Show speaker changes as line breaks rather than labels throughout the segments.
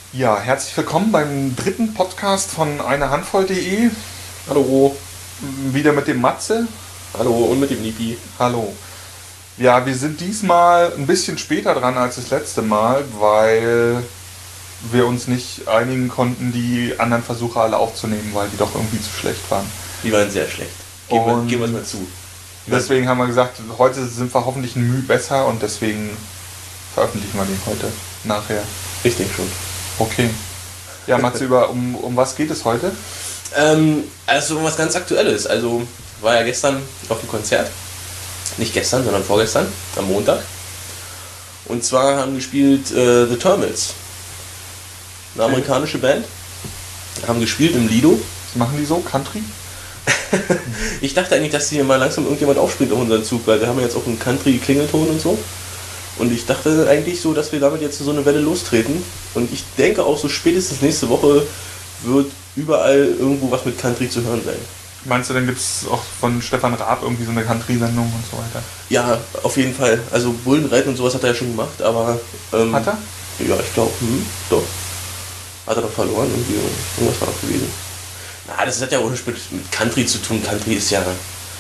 Ja, herzlich willkommen beim dritten Podcast von einehandvoll.de.
Hallo,
Wieder mit dem Matze.
hallo und mit dem Nipi.
Hallo. Ja, wir sind diesmal ein bisschen später dran als das letzte Mal, weil wir uns nicht einigen konnten, die anderen Versuche alle aufzunehmen, weil die doch irgendwie zu schlecht waren.
Die waren sehr schlecht. Geben wir es mal zu.
Deswegen haben wir gesagt, heute sind wir hoffentlich ein Mühe besser und deswegen veröffentlichen wir den heute nachher.
Ich denke schon.
Okay. Ja, Matze, um was geht es heute?
Also was ganz Aktuelles. Also war ja gestern auf dem Konzert. Nicht gestern, sondern vorgestern, am Montag. Und zwar haben gespielt The Terminals. Eine amerikanische Band. Haben gespielt im Lido.
Was machen die so? Country?
Ich dachte eigentlich, dass hier mal langsam irgendjemand aufspringt auf unseren Zug, weil wir haben ja jetzt auch einen Country-Klingelton und so. Und ich dachte eigentlich so, dass wir damit jetzt so eine Welle lostreten. Und ich denke auch so spätestens nächste Woche wird überall irgendwo was mit Country zu hören sein.
Meinst du, dann gibt es auch von Stefan Raab irgendwie so eine Country-Sendung und so weiter?
Ja, auf jeden Fall. Also Bullenreiten und sowas hat er ja schon gemacht, aber...
Hat er?
Ja, ich glaube, doch. Hat er doch verloren irgendwie. Irgendwas war noch gewesen. Na, das hat ja auch nicht mit Country zu tun. Country ist ja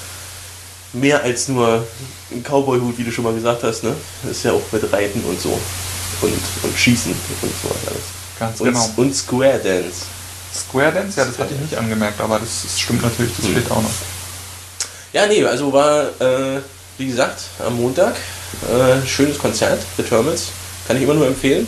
mehr als nur ein Cowboy-Hut, wie du schon mal gesagt hast, ne? Das ist ja auch mit Reiten und so. Und Schießen und so alles.
Ganz genau.
Und Square Dance.
Square Dance? Ja, das hatte ich nicht angemerkt, aber das stimmt natürlich, das steht auch noch.
Ja, nee, also war, wie gesagt, am Montag schönes Konzert, The Terminals. Kann ich immer nur empfehlen.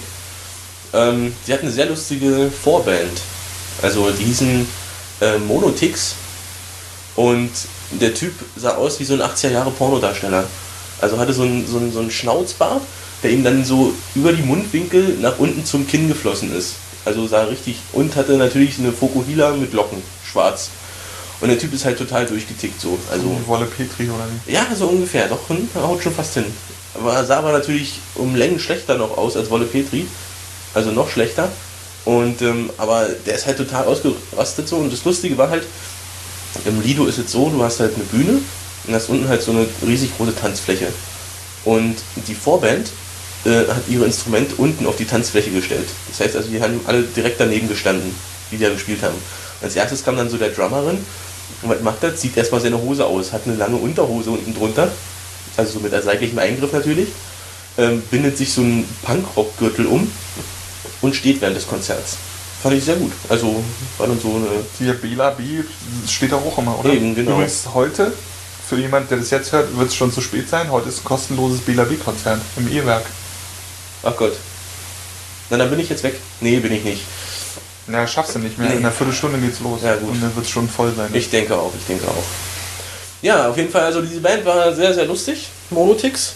Die hatten eine sehr lustige Vorband. Also die hießen Monotix. Und der Typ sah aus wie so ein 80er Jahre Pornodarsteller. Also hatte so einen Schnauzbart, der ihm dann so über die Mundwinkel nach unten zum Kinn geflossen ist. Also sah richtig, und hatte natürlich eine Fokuhila mit Locken, schwarz. Und der Typ ist halt total durchgetickt so. Also
Wie Wolle Petri oder wie?
ja, so ungefähr, doch, haut schon fast hin. Aber sah aber natürlich um Längen schlechter noch aus als Wolle Petri. Also noch schlechter. Und aber der ist halt total ausgerastet so. Und das Lustige war halt, im Lido ist es so, du hast halt eine Bühne und hast unten halt so eine riesig große Tanzfläche. Und die Vorband hat ihre Instrumente unten auf die Tanzfläche gestellt. Das heißt also, die haben alle direkt daneben gestanden, die da gespielt haben. Und als erstes kam dann so der Drummerin und was macht das? Zieht erstmal seine Hose aus, hat eine lange Unterhose unten drunter, also so mit seitlichem Eingriff natürlich, bindet sich so einen Punkrock-Gürtel um und steht während des Konzerts. Fand ich sehr gut. Also war dann so eine...
Hier Bela B steht da auch immer, oder?
Eben, genau.
Übrigens heute, für jemand, der das jetzt hört, wird es schon zu spät sein. Heute ist ein kostenloses Bela B-Konzert im E-Werk.
Ach Gott. Na, dann bin ich jetzt weg. Nee, bin ich nicht.
Na, schaffst du nicht mehr.
Nee.
In einer Viertelstunde geht's los.
Ja, gut.
Und dann wird es schon voll sein.
Ich denke auch. Ja, auf jeden Fall, also diese Band war sehr, sehr lustig. Monotix.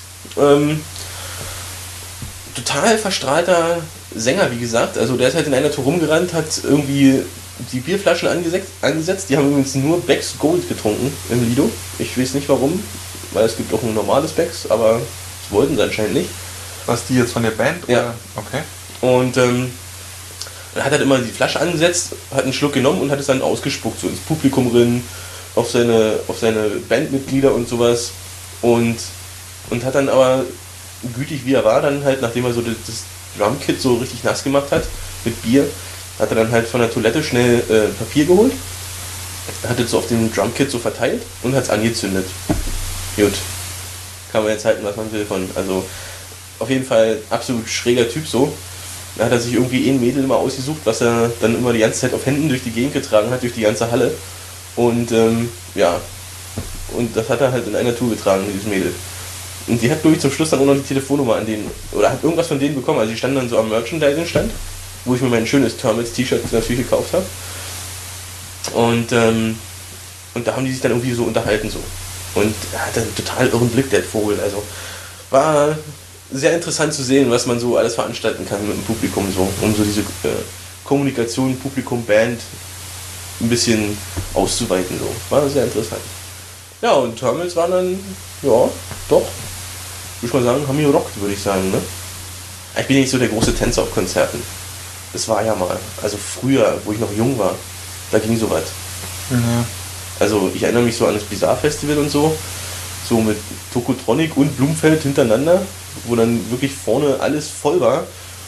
Total verstrahlter Sänger, wie gesagt. Also der ist halt in einer Tour rumgerannt, hat irgendwie die Bierflaschen angesetzt. Die haben übrigens nur Becks Gold getrunken im Lido. Ich weiß nicht warum, weil es gibt auch ein normales Becks, aber das wollten sie anscheinend nicht.
Was, die jetzt von der Band?
Ja.
Oder? Okay.
Und er hat halt immer die Flasche angesetzt, hat einen Schluck genommen und hat es dann ausgespuckt, so ins Publikum drin, auf seine Bandmitglieder und sowas. Und hat dann aber, gütig wie er war, dann halt, nachdem er so das Drumkit so richtig nass gemacht hat, mit Bier, hat er dann halt von der Toilette schnell Papier geholt, hat es so auf dem Drumkit so verteilt und hat es angezündet. Gut. Kann man jetzt halten, was man will von. Also auf jeden Fall absolut schräger Typ so. Da hat er sich irgendwie ein Mädel immer ausgesucht, was er dann immer die ganze Zeit auf Händen durch die Gegend getragen hat, durch die ganze Halle. Und ja, und das hat er halt in einer Tour getragen, dieses Mädel. Und die hat, glaube ich, zum Schluss dann auch noch die Telefonnummer an denen, oder hat irgendwas von denen bekommen. Also die standen dann so am Merchandising-Stand, wo ich mir mein schönes Terminals-T-Shirt natürlich gekauft habe. Und da haben die sich dann irgendwie so unterhalten so. Und er hat einen total irren Blick, der Vogel. Also war sehr interessant zu sehen, was man so alles veranstalten kann mit dem Publikum so, um so diese Kommunikation, Publikum, Band ein bisschen auszuweiten so. War sehr interessant. Ja, und Terminals waren dann, ja, doch, würde ich mal sagen, haben gerockt, würde ich sagen, ne? Ich bin nicht so der große Tänzer auf Konzerten. Das war ja mal, also früher, wo ich noch jung war, da ging so was.
Ja.
Also ich erinnere mich so an das Bizarre Festival und so mit Tokotronic und Blumfeld hintereinander, wo dann wirklich vorne alles voll war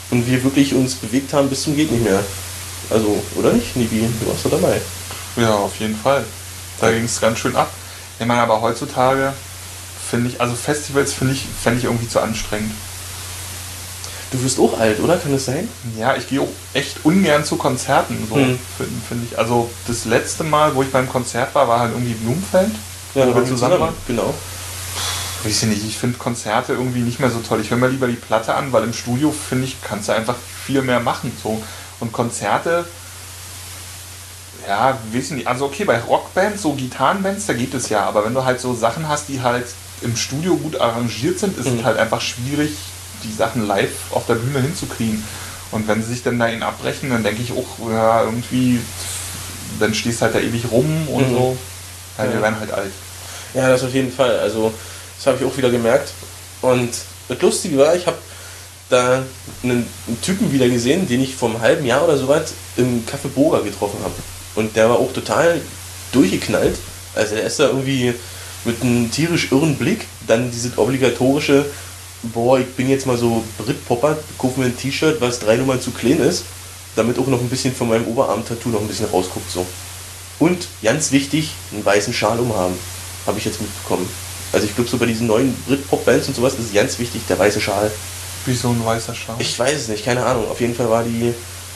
und wir wirklich uns bewegt haben bis zum geht nicht mehr. Also, oder nicht, Nibi? Du warst doch dabei.
Ja, auf jeden Fall. Da ging es ganz schön ab. Ich meine, aber heutzutage finde ich, also Festivals fände ich irgendwie zu anstrengend.
Du wirst auch alt, oder? Kann das sein?
Ja, ich gehe auch echt ungern zu Konzerten, so finde ich. Also das letzte Mal, wo ich beim Konzert war, war halt irgendwie Blumfeld,
Ja,
wo wir zusammen waren.
Genau.
Weiß ich nicht, ich finde Konzerte irgendwie nicht mehr so toll. Ich höre mir lieber die Platte an, weil im Studio, finde ich, kannst du einfach viel mehr machen. So. Und Konzerte, ja, weiß ich nicht. Also okay, bei Rockbands, so Gitarrenbands, da geht es ja. Aber wenn du halt so Sachen hast, die halt im Studio gut arrangiert sind, ist es halt einfach schwierig, die Sachen live auf der Bühne hinzukriegen. Und wenn sie sich dann dahin abbrechen, dann denke ich auch, ja, irgendwie, dann stehst halt da ewig rum und so. Ja, wir werden halt alt.
Ja, das auf jeden Fall. Also, das habe ich auch wieder gemerkt. Und das Lustige war, ich habe da einen Typen wieder gesehen, den ich vor einem halben Jahr oder so weit im Café Boga getroffen habe. Und der war auch total durchgeknallt. Also, der ist da irgendwie mit einem tierisch irren Blick, dann dieses obligatorische: Boah, ich bin jetzt mal so Britpopper, kaufe mir ein T-Shirt, was 3 Nummern zu klein ist, damit auch noch ein bisschen von meinem Oberarm-Tattoo noch ein bisschen rausguckt. So. Und, ganz wichtig, einen weißen Schal umhaben. Habe ich jetzt mitbekommen. Also ich glaube, so bei diesen neuen Britpop-Bands und sowas ist ganz wichtig, der weiße Schal.
Wie so ein weißer Schal?
Ich weiß es nicht, keine Ahnung. Auf jeden Fall war die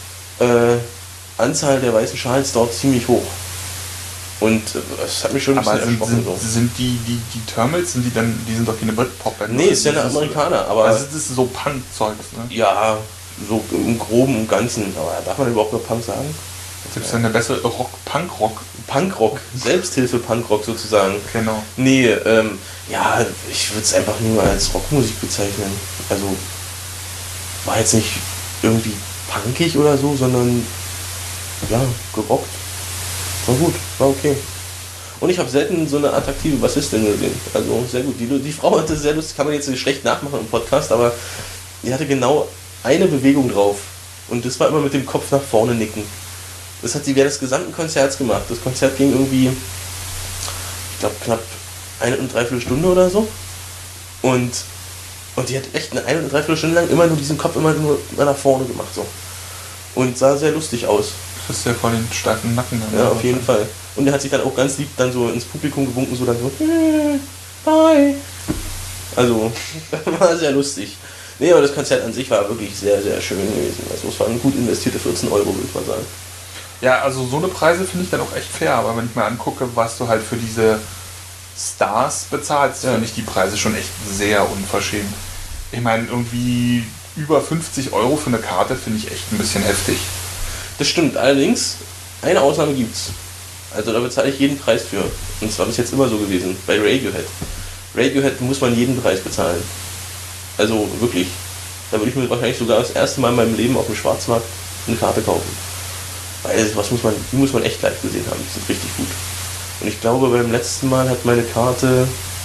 Anzahl der weißen Schals dort ziemlich hoch. Und das hat mich schon ein bisschen erschrocken.
Sind die Termals, die sind doch keine Britpop-Band?
Nee, ist ja eine Amerikaner, aber...
Also das ist so Punk-Zeugs, ne?
Ja, so im Groben und Ganzen. Aber darf man überhaupt noch Punk sagen?
Gibt es eine bessere Punkrock?
Punkrock, Selbsthilfe-Punkrock sozusagen.
Genau.
Nee, ja, ich würde es einfach nur als Rockmusik bezeichnen. Also, war jetzt nicht irgendwie punkig oder so, sondern, ja, gerockt. War gut, war okay. Und ich habe selten so eine attraktive Bassistin gesehen. Also, sehr gut. Die Frau hatte sehr lustig, kann man jetzt schlecht nachmachen im Podcast, aber die hatte genau eine Bewegung drauf. Und das war immer mit dem Kopf nach vorne nicken. Das hat sie während des gesamten Konzerts gemacht. Das Konzert ging irgendwie, ich glaube, knapp 1,75 Stunde oder so. Und die hat echt eine 1,75 Stunde lang immer nur diesen Kopf immer nur nach vorne gemacht. So. Und sah sehr lustig aus.
Das ist ja voll den steifen Nacken.
Ja, auf jeden Fall. Und er hat sich dann auch ganz lieb dann so ins Publikum gewunken, so dann so, bye. Also, war sehr lustig. Nee, aber das Konzert an sich war wirklich sehr, sehr schön gewesen. Also es waren gut investierte 14 €, würde ich mal sagen.
Ja, also so eine Preise finde ich dann auch echt fair, aber wenn ich mir angucke, was du halt für diese Stars bezahlst, finde ich die Preise schon echt sehr unverschämt. Ich meine, irgendwie über 50 € für eine Karte finde ich echt ein bisschen heftig.
Das stimmt, allerdings, eine Ausnahme gibt's. Also da bezahle ich jeden Preis für. Und zwar bis jetzt immer so gewesen, bei Radiohead. Radiohead muss man jeden Preis bezahlen. Also wirklich. Da würde ich mir wahrscheinlich sogar das erste Mal in meinem Leben auf dem Schwarzmarkt eine Karte kaufen. Weil die muss man echt live gesehen haben, die sind richtig gut. Und ich glaube, beim letzten Mal hat meine Karte,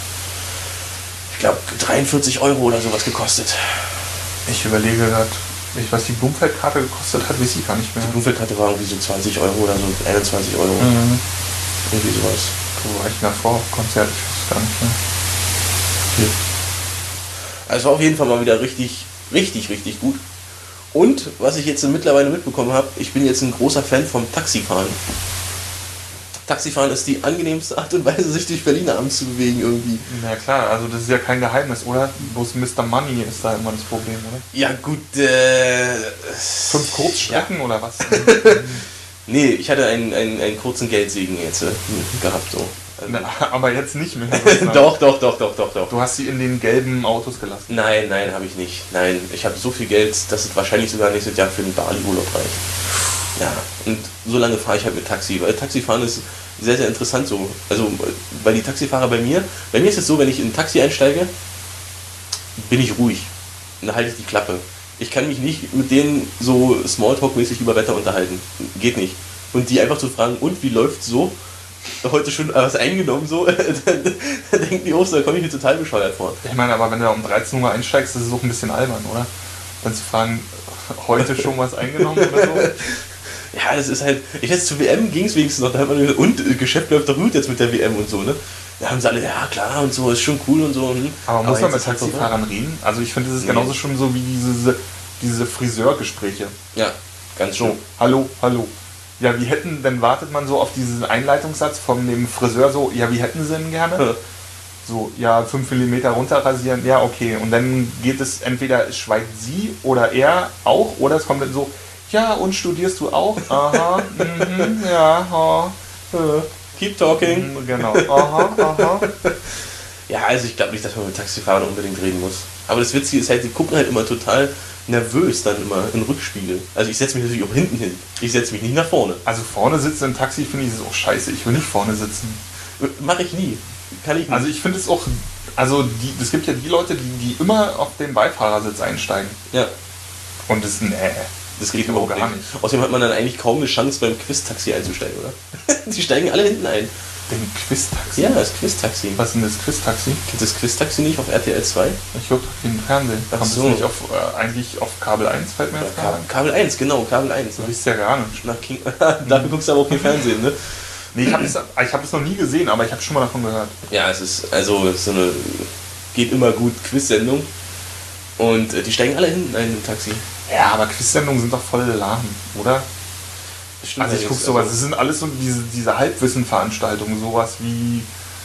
ich glaube, 43 € oder sowas gekostet.
Ich überlege gerade, was die Blumfeld-Karte gekostet hat, weiß ich gar nicht mehr.
Die Blumfeld-Karte war irgendwie so 20 € oder so, 21 €. Irgendwie sowas.
Wo war ich nach vor Konzert? Ich weiß gar nicht mehr.
Ja. Also es war auf jeden Fall mal wieder richtig gut. Und, was ich jetzt mittlerweile mitbekommen habe, ich bin jetzt ein großer Fan vom Taxifahren. Taxifahren ist die angenehmste Art und Weise, sich durch Berlin abends zu bewegen irgendwie.
Na klar, also das ist ja kein Geheimnis, oder? Bloß Mr. Money ist da immer das Problem, oder?
Ja gut,
5 Kurzstrecken oder was?
Nee, ich hatte einen kurzen Geldsegen jetzt gehabt so. Also
Na, aber jetzt nicht mehr.
Doch.
Du hast sie in den gelben Autos gelassen.
Nein, habe ich nicht. Nein, ich habe so viel Geld, dass es wahrscheinlich sogar nächstes Jahr für den Bali-Urlaub reicht. Ja, und so lange fahre ich halt mit Taxi, weil Taxifahren ist sehr, sehr interessant so. Also, weil die Taxifahrer bei mir ist es so, wenn ich in ein Taxi einsteige, bin ich ruhig. Und dann halte ich die Klappe. Ich kann mich nicht mit denen so Smalltalk-mäßig über Wetter unterhalten. Geht nicht. Und die einfach zu fragen, und wie läuft's so? Heute schon was eingenommen, so, dann denken die auch so, da komme ich mir total bescheuert vor.
Ich meine, aber wenn du da um 13 Uhr einsteigst, das ist auch ein bisschen albern, oder? Dann zu fragen, heute schon was eingenommen oder so?
Ja, das ist halt, ich weiß, zur WM ging es wenigstens noch, da hat man gesagt, und Geschäft läuft doch gut jetzt mit der WM und so, ne? Da haben sie alle, ja klar und so, ist schon cool und so.
Aber muss man mit Taxifahrern reden? Also ich finde, das ist genauso schon so wie diese diese Friseurgespräche.
Ja, ganz schön.
So, hallo, hallo. Ja, dann wartet man so auf diesen Einleitungssatz von dem Friseur so, ja, wie hätten Sie denn gerne?
Ja.
So, ja, 5 mm runterrasieren, ja, okay. Und dann geht es entweder, schweigt sie oder er auch, oder es kommt dann so, ja, und studierst du auch? Aha, ja,
Keep talking.
genau, aha.
Ja, also ich glaube nicht, dass man mit Taxifahrern unbedingt reden muss. Aber das Witzige ist halt, die gucken halt immer total nervös dann immer in Rückspiegel. Also ich setze mich natürlich auch hinten hin. Ich setze mich nicht nach vorne.
Also vorne sitzen im Taxi finde ich es auch scheiße. Ich will nicht vorne sitzen.
Mache ich nie. Kann ich nicht.
Also ich finde es auch, es gibt ja die Leute, die immer auf den Beifahrersitz einsteigen.
Ja.
Und das
geht überhaupt gar nicht. Außerdem hat man dann eigentlich kaum eine Chance beim Quiz-Taxi einzusteigen, oder? Die steigen alle hinten ein.
Den Quiz-Taxi?
Ja, das Quiz-Taxi.
Was ist denn das Quiz-Taxi?
Kennst du das Quiz-Taxi nicht auf RTL 2?
Ich gucke im Fernsehen.
Ach
Kommt
so.
das nicht eigentlich auf Kabel 1, fällt mir jetzt gerade ein?
Kabel 1, genau, Kabel 1.
Du wisst ja gar nicht.
Nach King Dafür guckst du aber auch kein Fernsehen, ne?
Nee, ich hab es noch nie gesehen, aber ich habe schon mal davon gehört.
Ja, es ist so eine geht immer gut Quiz-Sendung. Und die steigen alle hinten ein im Taxi.
Ja, aber Quiz-Sendungen sind doch voll lahm, oder?
Stimmt,
Also ich gucke sowas, es sind alles so diese Halbwissen-Veranstaltungen, sowas wie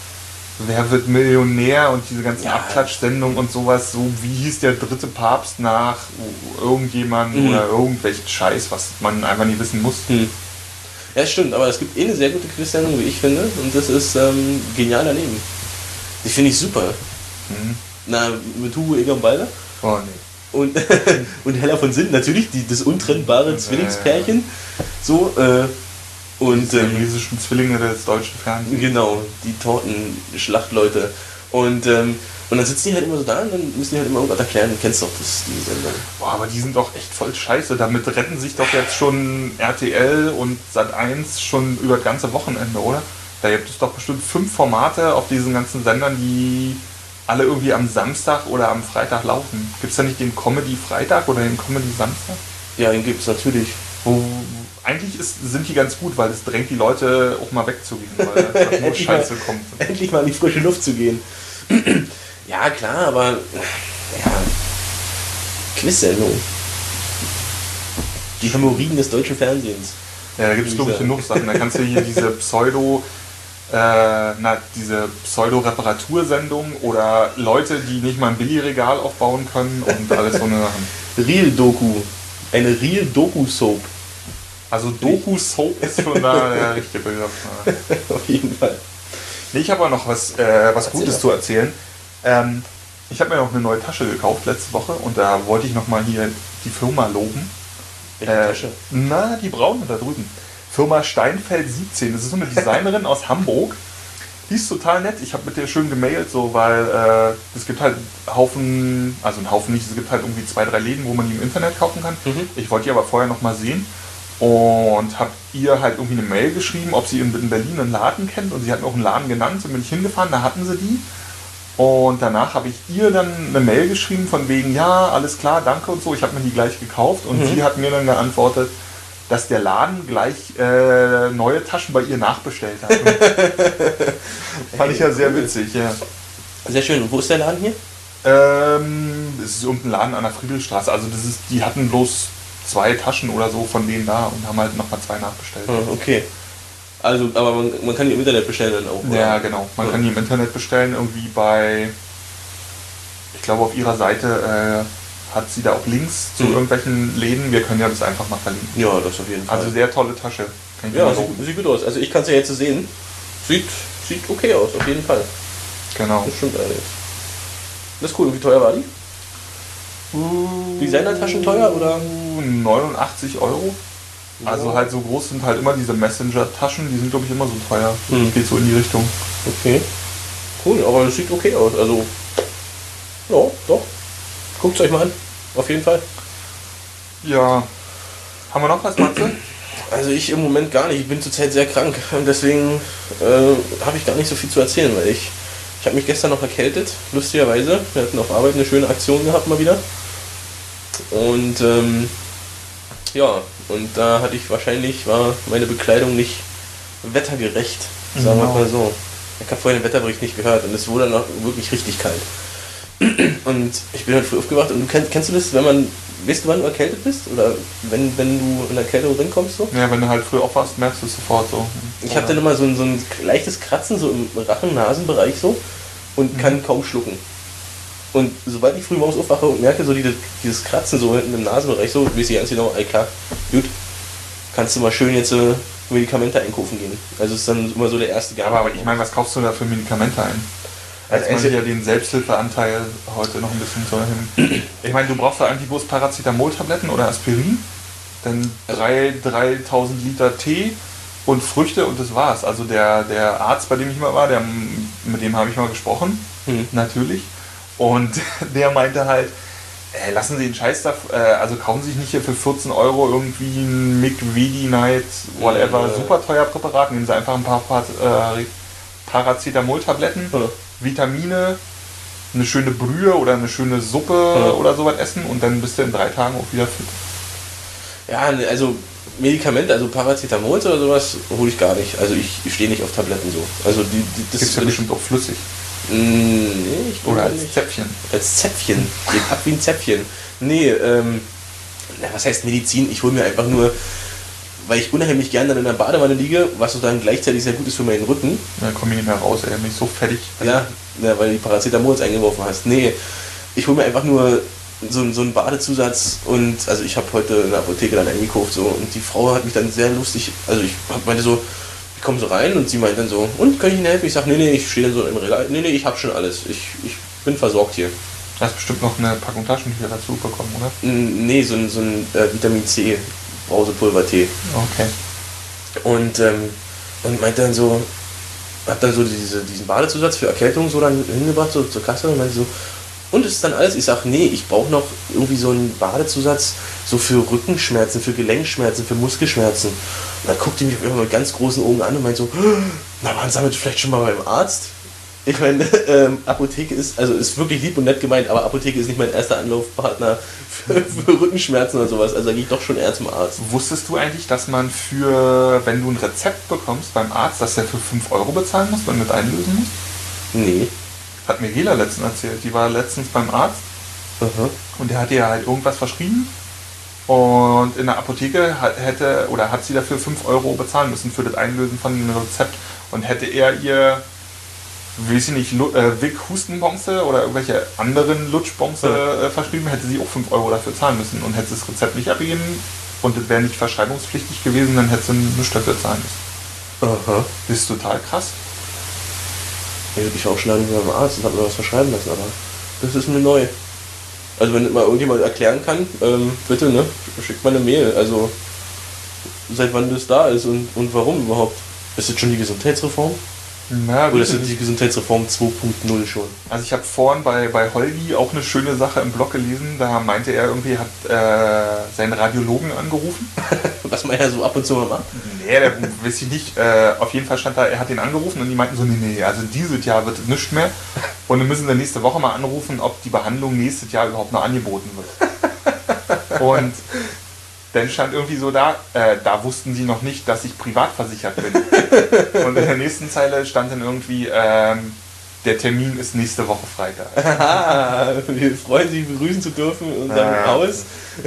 Wer wird Millionär und diese ganzen Abklatsch-Sendungen und sowas, so wie hieß der dritte Papst nach irgendjemand oder irgendwelchen Scheiß, was man einfach nie wissen muss.
Ja, stimmt, aber es gibt eine sehr gute Quiz-Sendung, wie ich finde, und das ist Genial daneben. Die finde ich super. Na, mit Hugo Egon Balder.
Oh nee.
Und Hella von Sinn, natürlich, das untrennbare Zwillingspärchen. So, und
die riesischen Zwillinge des deutschen Fernsehens.
Genau, die Tortenschlachtleute. Und dann sitzen die halt immer so da und dann müssen die halt immer irgendwas erklären. Du kennst doch die Sendung.
Boah, aber die sind doch echt voll scheiße. Damit retten sich doch jetzt schon RTL und Sat.1 schon über das ganze Wochenende, oder? Da gibt es doch bestimmt 5 Formate auf diesen ganzen Sendern, die alle irgendwie am Samstag oder am Freitag laufen. Gibt es da nicht den Comedy-Freitag oder den Comedy-Samstag?
Ja, den gibt es natürlich.
Eigentlich sind die ganz gut, weil es drängt die Leute auch mal wegzugehen, weil da nur Scheiße kommt.
Endlich mal in die frische Luft zu gehen. Ja, klar, aber ja, Quiz-Sendung. Die Hämorrhoiden des deutschen Fernsehens.
Ja, da gibt es glaube ich genug Sachen. Da kannst du hier diese diese Pseudo-Reparatursendung oder Leute, die nicht mal ein Billigregal aufbauen können und alles so eine Sachen.
Real-Doku. Eine Real-Doku-Soap.
Also Doku-Soap ist schon da der richtige Begriff.
Auf jeden Fall.
Nee, ich habe aber noch was Gutes zu erzählen. Ich habe mir noch eine neue Tasche gekauft letzte Woche und da wollte ich nochmal hier die Firma loben.
Welche Tasche?
Na, die braune da drüben. Firma Steinfeld 17. Das ist so eine Designerin aus Hamburg. Die ist total nett. Ich habe mit der schön gemailt, so, weil es gibt halt es gibt halt irgendwie 2, 3 Läden, wo man die im Internet kaufen kann. Ich wollte die aber vorher noch mal sehen und habe ihr halt irgendwie eine Mail geschrieben, ob sie in Berlin einen Laden kennt, und sie hat mir auch einen Laden genannt, so bin ich hingefahren, da hatten sie die. Und danach habe ich ihr dann eine Mail geschrieben von wegen, ja, alles klar, danke und so. Ich habe mir die gleich gekauft und sie hat mir dann geantwortet, dass der Laden gleich neue Taschen bei ihr nachbestellt hat. Fand ich ja sehr witzig, ja.
Sehr schön. Und wo ist der Laden hier?
Es ist irgendein Laden an der Friedrichstraße. Also die hatten bloß 2 Taschen oder so von denen da und haben halt nochmal 2 nachbestellt.
Okay. Also, aber man kann die im Internet bestellen dann auch, oder?
Ja, genau. Man kann die im Internet bestellen, irgendwie ich glaube auf ihrer Seite hat sie da auch Links zu irgendwelchen Läden. Wir können ja das einfach mal verlinken.
Ja, das auf jeden Fall.
Also sehr tolle Tasche.
Ja, sieht gut aus. Also ich kann es ja jetzt sehen. Sieht okay aus, auf jeden Fall.
Genau.
Das stimmt allerdings. Das ist cool. Und wie teuer war die? Designer-Taschen teuer oder?
89 €. Also halt so groß sind halt immer diese Messenger-Taschen, die sind glaube ich immer so teuer. Das geht so in die Richtung.
Okay. Cool, aber das sieht okay aus. Also, ja, doch. Guckt es euch mal an. Auf jeden Fall.
Ja. Haben wir noch was, Matze?
Also ich im Moment gar nicht. Ich bin zurzeit sehr krank und deswegen habe ich gar nicht so viel zu erzählen, weil ich habe mich gestern noch erkältet, lustigerweise. Wir hatten auf Arbeit eine schöne Aktion gehabt mal wieder. Und ja, und da war meine Bekleidung nicht wettergerecht, sagen wir mal so. Ich habe vorhin den Wetterbericht nicht gehört und es wurde dann auch wirklich richtig kalt. Und ich bin halt früh aufgewacht und kennst du das, wenn man, weißt du, wann du erkältet bist? Oder wenn du in der Kälte reinkommst so?
Ja, wenn du halt früh aufwachst, merkst du es sofort so.
Ich habe dann immer so ein leichtes Kratzen so im Rachen-Nasen-Bereich so und kann kaum schlucken. Und sobald ich früh morgens aufwache und merke so dieses Kratzen so hinten im Nasenbereich so, weiß ich ganz genau, ey klar, gut, kannst du mal schön jetzt Medikamente einkaufen gehen. Also ist dann immer so der erste Gang.
Aber ich meine, was kaufst du da für Medikamente ein? Als man ja den Selbsthilfeanteil heute noch ein bisschen so hin. Ich meine, du brauchst da eigentlich bloß Paracetamol-Tabletten oder Aspirin, dann 3000 Liter Tee und Früchte und das war's. Also der Arzt, bei dem ich mal war, mit dem habe ich mal gesprochen, natürlich. Und der meinte halt, lassen Sie den Scheiß da, also kaufen Sie sich nicht hier für 14 Euro irgendwie ein Migvedi-Night, whatever, super teuer Präparat, nehmen Sie einfach ein paar Paracetamol-Tabletten, Vitamine, eine schöne Brühe oder eine schöne Suppe oder sowas essen und dann bist du in 3 Tagen auch wieder fit.
Ja, also Medikamente, also Paracetamol oder sowas, hole ich gar nicht. Also ich stehe nicht auf Tabletten so. Also das
gibt's ja bestimmt auch flüssig.
Nee, ich
oder als
nicht.
Zäpfchen.
Als Zäpfchen. Geht ab wie ein Zäpfchen. Nee, was heißt Medizin? Ich hole mir einfach nur, weil ich unheimlich gerne dann in der Badewanne liege, was so dann gleichzeitig sehr gut ist für meinen Rücken.
Ja, komm ich nicht mehr raus, ey, bin ich so fertig.
Ja, weil du die Paracetamol jetzt eingeworfen hast. Nee, ich hole mir einfach nur so einen Badezusatz und also ich habe heute in der Apotheke dann eingekauft so und die Frau hat mich dann sehr lustig, also ich meinte so, ich komme so rein und sie meint dann so, und kann ich Ihnen helfen? Ich sage, nee, ich stehe dann so im Regal, nee, ich habe schon alles, ich bin versorgt hier.
Du hast bestimmt noch eine Packung Taschentücher dazu bekommen, oder?
Nee, so ein Vitamin C Brausepulver-Tee.
Okay.
Und meinte dann so, hab dann so diesen Badezusatz für Erkältung so dann hingebracht, so zur Kasse und meinte so, und ist dann alles? Ich sag, nee, ich brauche noch irgendwie so einen Badezusatz so für Rückenschmerzen, für Gelenkschmerzen, für Muskelschmerzen. Und dann guckt die mich immer mit ganz großen Augen an und meint so, na, waren Sie damit vielleicht schon mal beim Arzt? Ich meine, Apotheke ist wirklich lieb und nett gemeint, aber Apotheke ist nicht mein erster Anlaufpartner für Rückenschmerzen oder sowas. Also da gehe ich doch schon eher zum Arzt.
Wusstest du eigentlich, dass man wenn du ein Rezept bekommst beim Arzt, dass der für 5 Euro bezahlen muss, wenn du mit einlösen musst?
Nee.
Hat mir Hela letztens erzählt. Die war letztens beim Arzt und der hat ihr halt irgendwas verschrieben und in der Apotheke hat sie dafür 5 Euro bezahlen müssen für das Einlösen von dem Rezept und hätte er ihr, weiß ich nicht, Vic Hustenbomse oder irgendwelche anderen Lutschbomse verschrieben, hätte sie auch 5 Euro dafür zahlen müssen und hätte das Rezept nicht abgegeben und das wäre nicht verschreibungspflichtig gewesen, dann hätte sie nichts dafür zahlen müssen. Das ist total krass.
Ich war auch schon lange nicht mehr beim Arzt und habe mir was verschreiben lassen, aber das ist mir neu. Also wenn mal irgendjemand erklären kann, bitte, ne, schickt mal eine Mail. Also seit wann das da ist und warum überhaupt. Ist das schon die Gesundheitsreform?
Na,
oder ist das die Gesundheitsreform 2.0 schon?
Also ich habe vorhin bei Holgi auch eine schöne Sache im Blog gelesen, da meinte er irgendwie, hat seinen Radiologen angerufen.
Was man ja so ab und zu mal macht.
Nee, der weiß ich nicht. Auf jeden Fall stand da, er hat ihn angerufen und die meinten so, nee, also dieses Jahr wird es nichts mehr. Und wir müssen dann nächste Woche mal anrufen, ob die Behandlung nächstes Jahr überhaupt noch angeboten wird. Und dann stand irgendwie so da wussten sie noch nicht, dass ich privat versichert bin. Und in der nächsten Zeile stand dann irgendwie, der Termin ist nächste Woche Freitag.
Wir freuen sich, begrüßen zu dürfen in unserem Haus.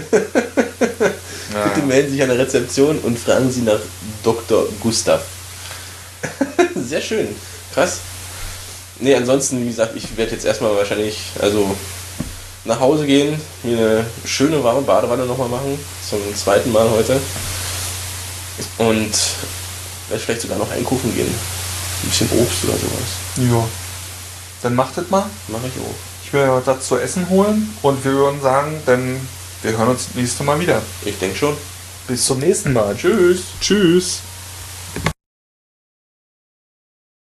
Bitte melden Sie sich an der Rezeption und fragen Sie nach Dr. Gustav. Sehr schön. Krass. Nee, ansonsten, wie gesagt, ich werde jetzt erstmal wahrscheinlich, nach Hause gehen, mir eine schöne warme Badewanne nochmal machen, zum 2. Mal heute. Und werde vielleicht sogar noch einkaufen gehen. Ein bisschen Obst oder sowas.
Ja. Dann macht das mal.
Mach ich auch.
Ich werde das zu essen holen und wir würden sagen, dann wir hören uns das nächste Mal wieder.
Ich denke schon.
Bis zum nächsten Mal. Tschüss.
Tschüss.